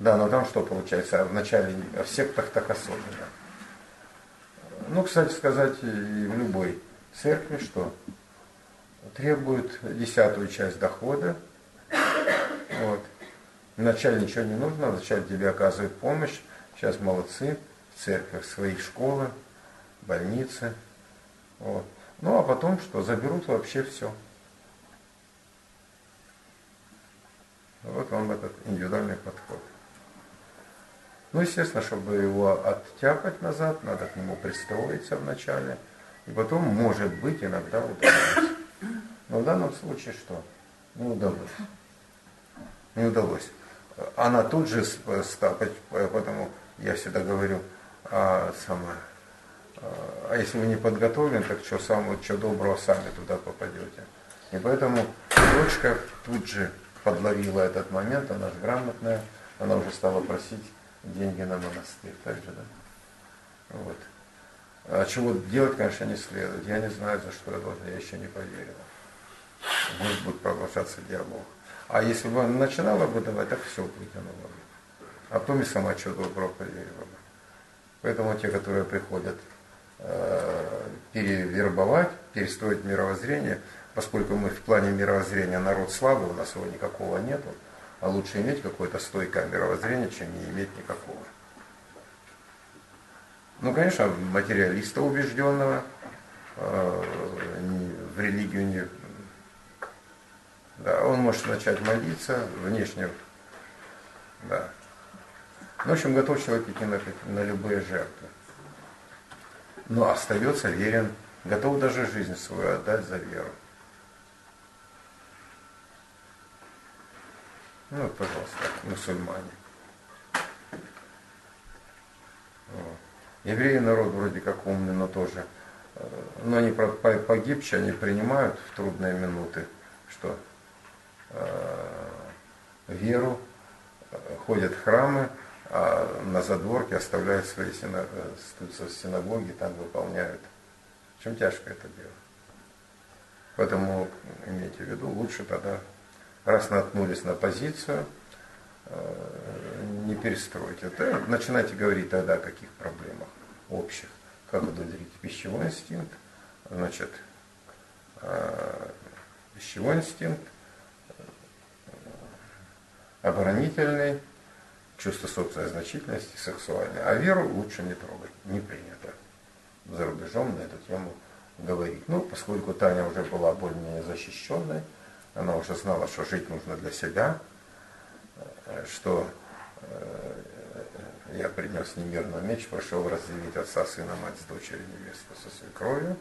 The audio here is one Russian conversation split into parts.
Да, но там что получается? В начале, в сектах так особенно. Ну, кстати сказать, и в любой церкви, что требует 10-ю часть дохода. Вот. Вначале ничего не нужно, вначале тебе оказывают помощь. Сейчас молодцы, в церквях свои школы, больницы. Вот. Ну, а потом что? Заберут вообще все. Вот вам этот индивидуальный подход. Ну, естественно, чтобы его оттяпать назад, надо к нему пристроиться вначале. И потом, может быть, иногда удалось. Но в данном случае что? Не удалось. Не удалось. Она тут же стала, поэтому я всегда говорю, а если вы не подготовлены, так что доброго сами туда попадете. И поэтому дочка тут же подловила этот момент, она же грамотная, она уже стала просить деньги на монастырь. Так же, да? Вот. А чего делать, конечно, не следует. Я не знаю, за что я должен, я еще не поверила. Может будет продолжаться диалог. А если бы она начинала бы давать, так все вытянула бы. А потом и сама чего доброго поверила бы. Поэтому те, которые приходят перевербовать, перестроить мировоззрение, поскольку мы в плане мировоззрения народ слабый, у нас его никакого нету, а лучше иметь какое-то стойкое мировоззрение, чем не иметь никакого. Ну, конечно, материалиста убежденного в религию не... Да, он может начать молиться, внешне, да. Ну, в общем, готов человек идти на любые жертвы. Но остается верен, готов даже жизнь свою отдать за веру. Ну, пожалуйста, мусульмане. Вот. Евреи народ вроде как умный, но тоже. Но они погибшие, они принимают в трудные минуты, что веру, ходят в храмы, а на задворке оставляют свои синагоги, там выполняют. В чем тяжко это дело. Поэтому имейте в виду, лучше тогда, раз наткнулись на позицию, не перестройте. Это начинайте говорить тогда о каких проблемах общих. Как удовлетворить пищевой инстинкт, значит, пищевой инстинкт, оборонительный, чувство собственной значительности, сексуальное. А веру лучше не трогать, не принято за рубежом на эту тему говорить. Ну, поскольку Таня уже была более-менее защищенной, она уже знала, что жить нужно для себя, что я принес немирный меч, пошел разделить отца, сына, мать с дочерью, невесту со свекровью.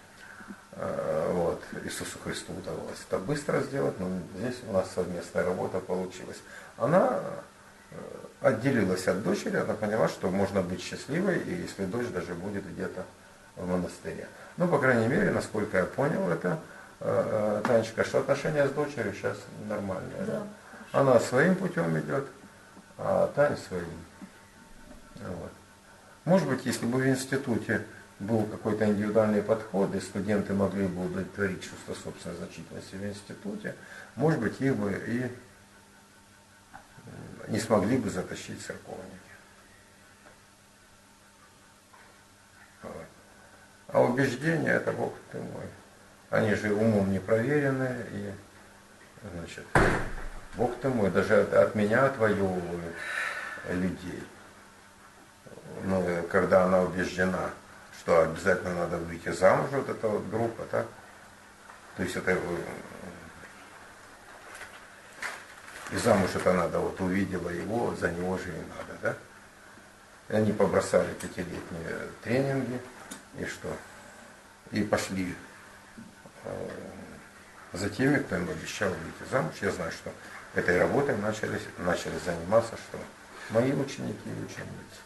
Вот. Иисусу Христу удалось это быстро сделать, но здесь у нас совместная работа получилась. Она отделилась от дочери, она поняла, что можно быть счастливой, и если дочь даже будет где-то в монастыре. Ну, по крайней мере, насколько я понял это, Танечка, что отношения с дочерью сейчас нормальные. Да. Она своим путем идет, а Таня своим. Вот. Может быть, если бы в институте был какой-то индивидуальный подход, и студенты могли бы удовлетворить чувство собственной значительности в институте, может быть, их бы и не смогли бы затащить церковники. Вот. А убеждения, это Бог ты мой. Они же умом не проверены, и, значит, Бог ты мой, даже от меня отвоевывают людей. Но когда она убеждена, что обязательно надо выйти замуж, вот эта вот группа, так? То есть это и замуж это надо, вот увидела его, за него же и надо, да? И они побросали 5-летние тренинги, и что? И пошли за теми, кто им обещал выйти замуж. Я знаю, что этой работой начали заниматься, что мои ученики и ученицы.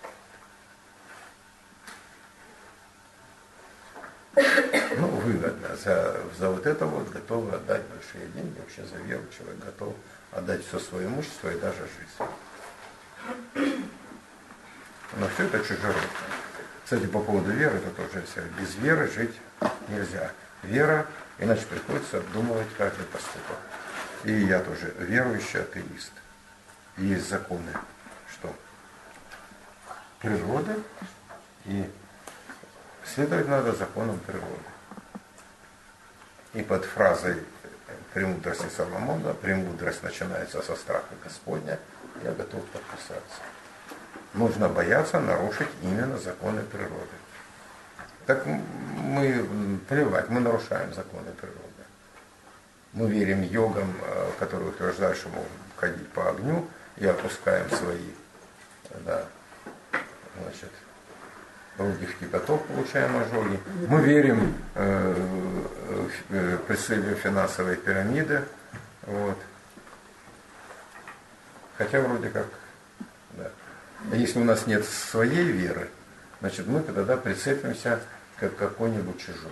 Ну, выгодно. За вот это вот готовы отдать большие деньги, вообще за веру человек готов отдать все свое имущество и даже жизнь. Но все это чужеродно. Кстати, по поводу веры, это тоже без веры жить нельзя. Вера, иначе приходится обдумывать каждый поступок. И я тоже верующий атеист. Есть законы, что природы, и следовать надо законам природы. И под фразой «Премудрости Соломона», «Премудрость начинается со страха Господня», я готов подписаться. Нужно бояться нарушить именно законы природы. Так мы, плевать, мы нарушаем законы природы. Мы верим йогам, которые утверждают, что можем ходить по огню, и опускаем свои, да, значит, руки в кипяток, получаем ожоги. Мы верим в преследование финансовой пирамиды. Вот. Хотя вроде как, да. А если у нас нет своей веры, значит мы тогда прицепимся к какой-нибудь чужой.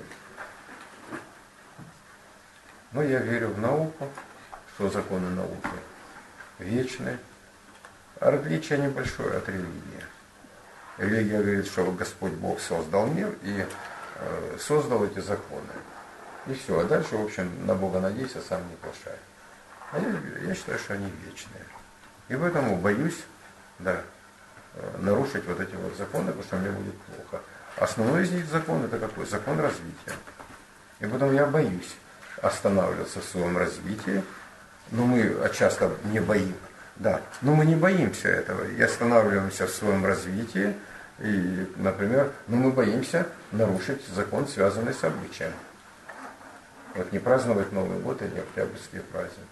Но я верю в науку, что законы науки вечны. А различие небольшое от религии. Религия говорит, что Господь Бог создал мир и создал эти законы. И все. А дальше, в общем, на Бога надейся, сам не плашай. А я считаю, что они вечные. И поэтому боюсь, да, нарушить вот эти вот законы, потому что мне будет плохо. Основной из них закон это какой? Закон развития. И поэтому я боюсь останавливаться в своем развитии. Но мы часто не боимся. Да, но мы не боимся этого и останавливаемся в своем развитии. И, например, мы боимся нарушить закон, связанный с обычаем. Вот не праздновать Новый год или октябрьский праздник.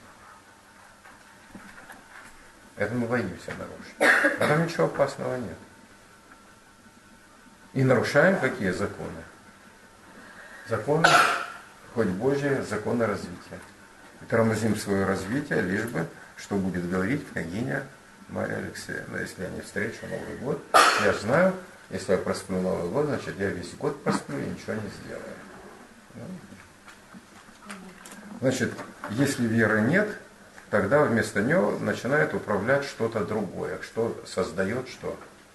Это мы боимся нарушить. А там ничего опасного нет. И нарушаем какие законы? Законы, хоть Божьи, законы развития. И тормозим свое развитие, лишь бы, что будет говорить княгиня Мария Алексеевна. Если я не встречу Новый год, я знаю, если я просплю Новый год, значит я весь год просплю и ничего не сделаю. Значит, если веры нет, тогда вместо него начинает управлять что-то другое, что создает что?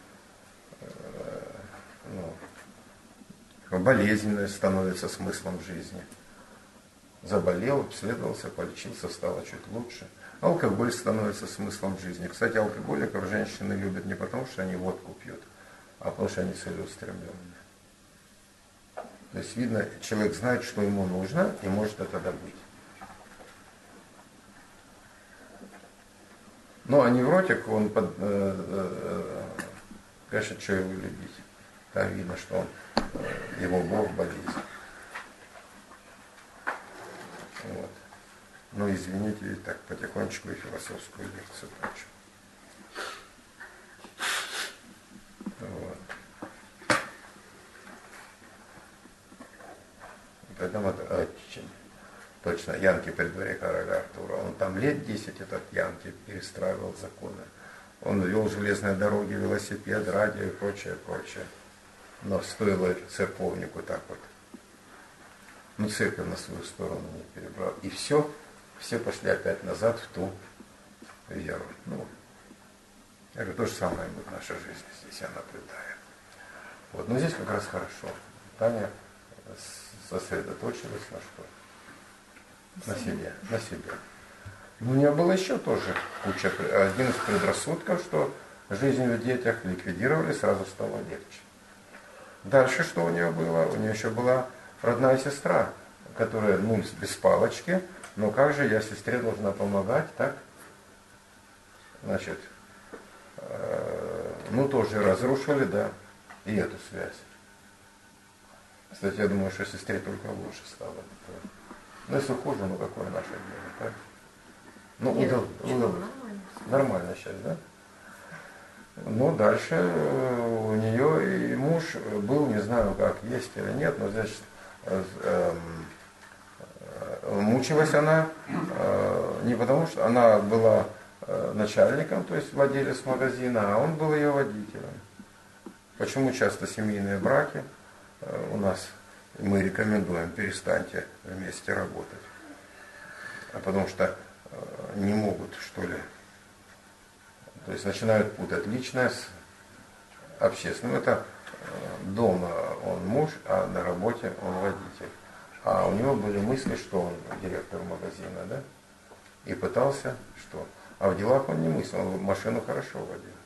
Болезненное становится смыслом жизни. Заболел, обследовался, полечился, стало чуть лучше. Алкоголь становится смыслом жизни. Кстати, алкоголиков женщины любят не потому, что они водку пьют, а потому, что они целеустремленные. То есть, видно, человек знает, что ему нужно, и может это добыть. Ну, а невротик, он, конечно, что его любить. Там видно, что он, его Бог болезнь. Вот. Ну, извините, и так потихонечку и философскую лекцию прочу. Вот. Поэтому точно, Янки при дворе короля Артура. Он там лет 10, этот Янки, перестраивал законы. Он вел железные дороги, велосипед, радио и прочее, прочее. Но стоило церковнику так вот. Ну, церковь на свою сторону не перебрал. И все пошли опять назад в ту веру. Ну, я говорю, то же самое будет в нашей жизни, здесь я наблюдаю. Вот, но здесь как раз хорошо. Таня сосредоточилась на что? На себе. Но у нее было еще тоже куча, один из предрассудков, что жизнь в детях ликвидировали, сразу стало легче. Дальше что у нее было? У нее еще была родная сестра, которая, ну, без палочки, но как же я сестре должна помогать, так? Значит, ну, тоже разрушили, да, и эту связь. Кстати, я думаю, что сестре только лучше стало. Ну, если хуже, ну, какое наше дело, так? Ну, нормально сейчас, да? Ну, дальше у нее и муж был, не знаю, как есть или нет, но, значит, мучилась она не потому, что она была начальником, то есть владелец магазина, а он был ее водителем. Почему часто семейные браки у нас, мы рекомендуем, перестаньте вместе работать. А потому что не могут, что ли. То есть начинают путать личное с общественным. Это дома он муж, а на работе он водитель. А у него были мысли, что он директор магазина, да? И пытался что? А в делах он не мыслил, он машину хорошо водил.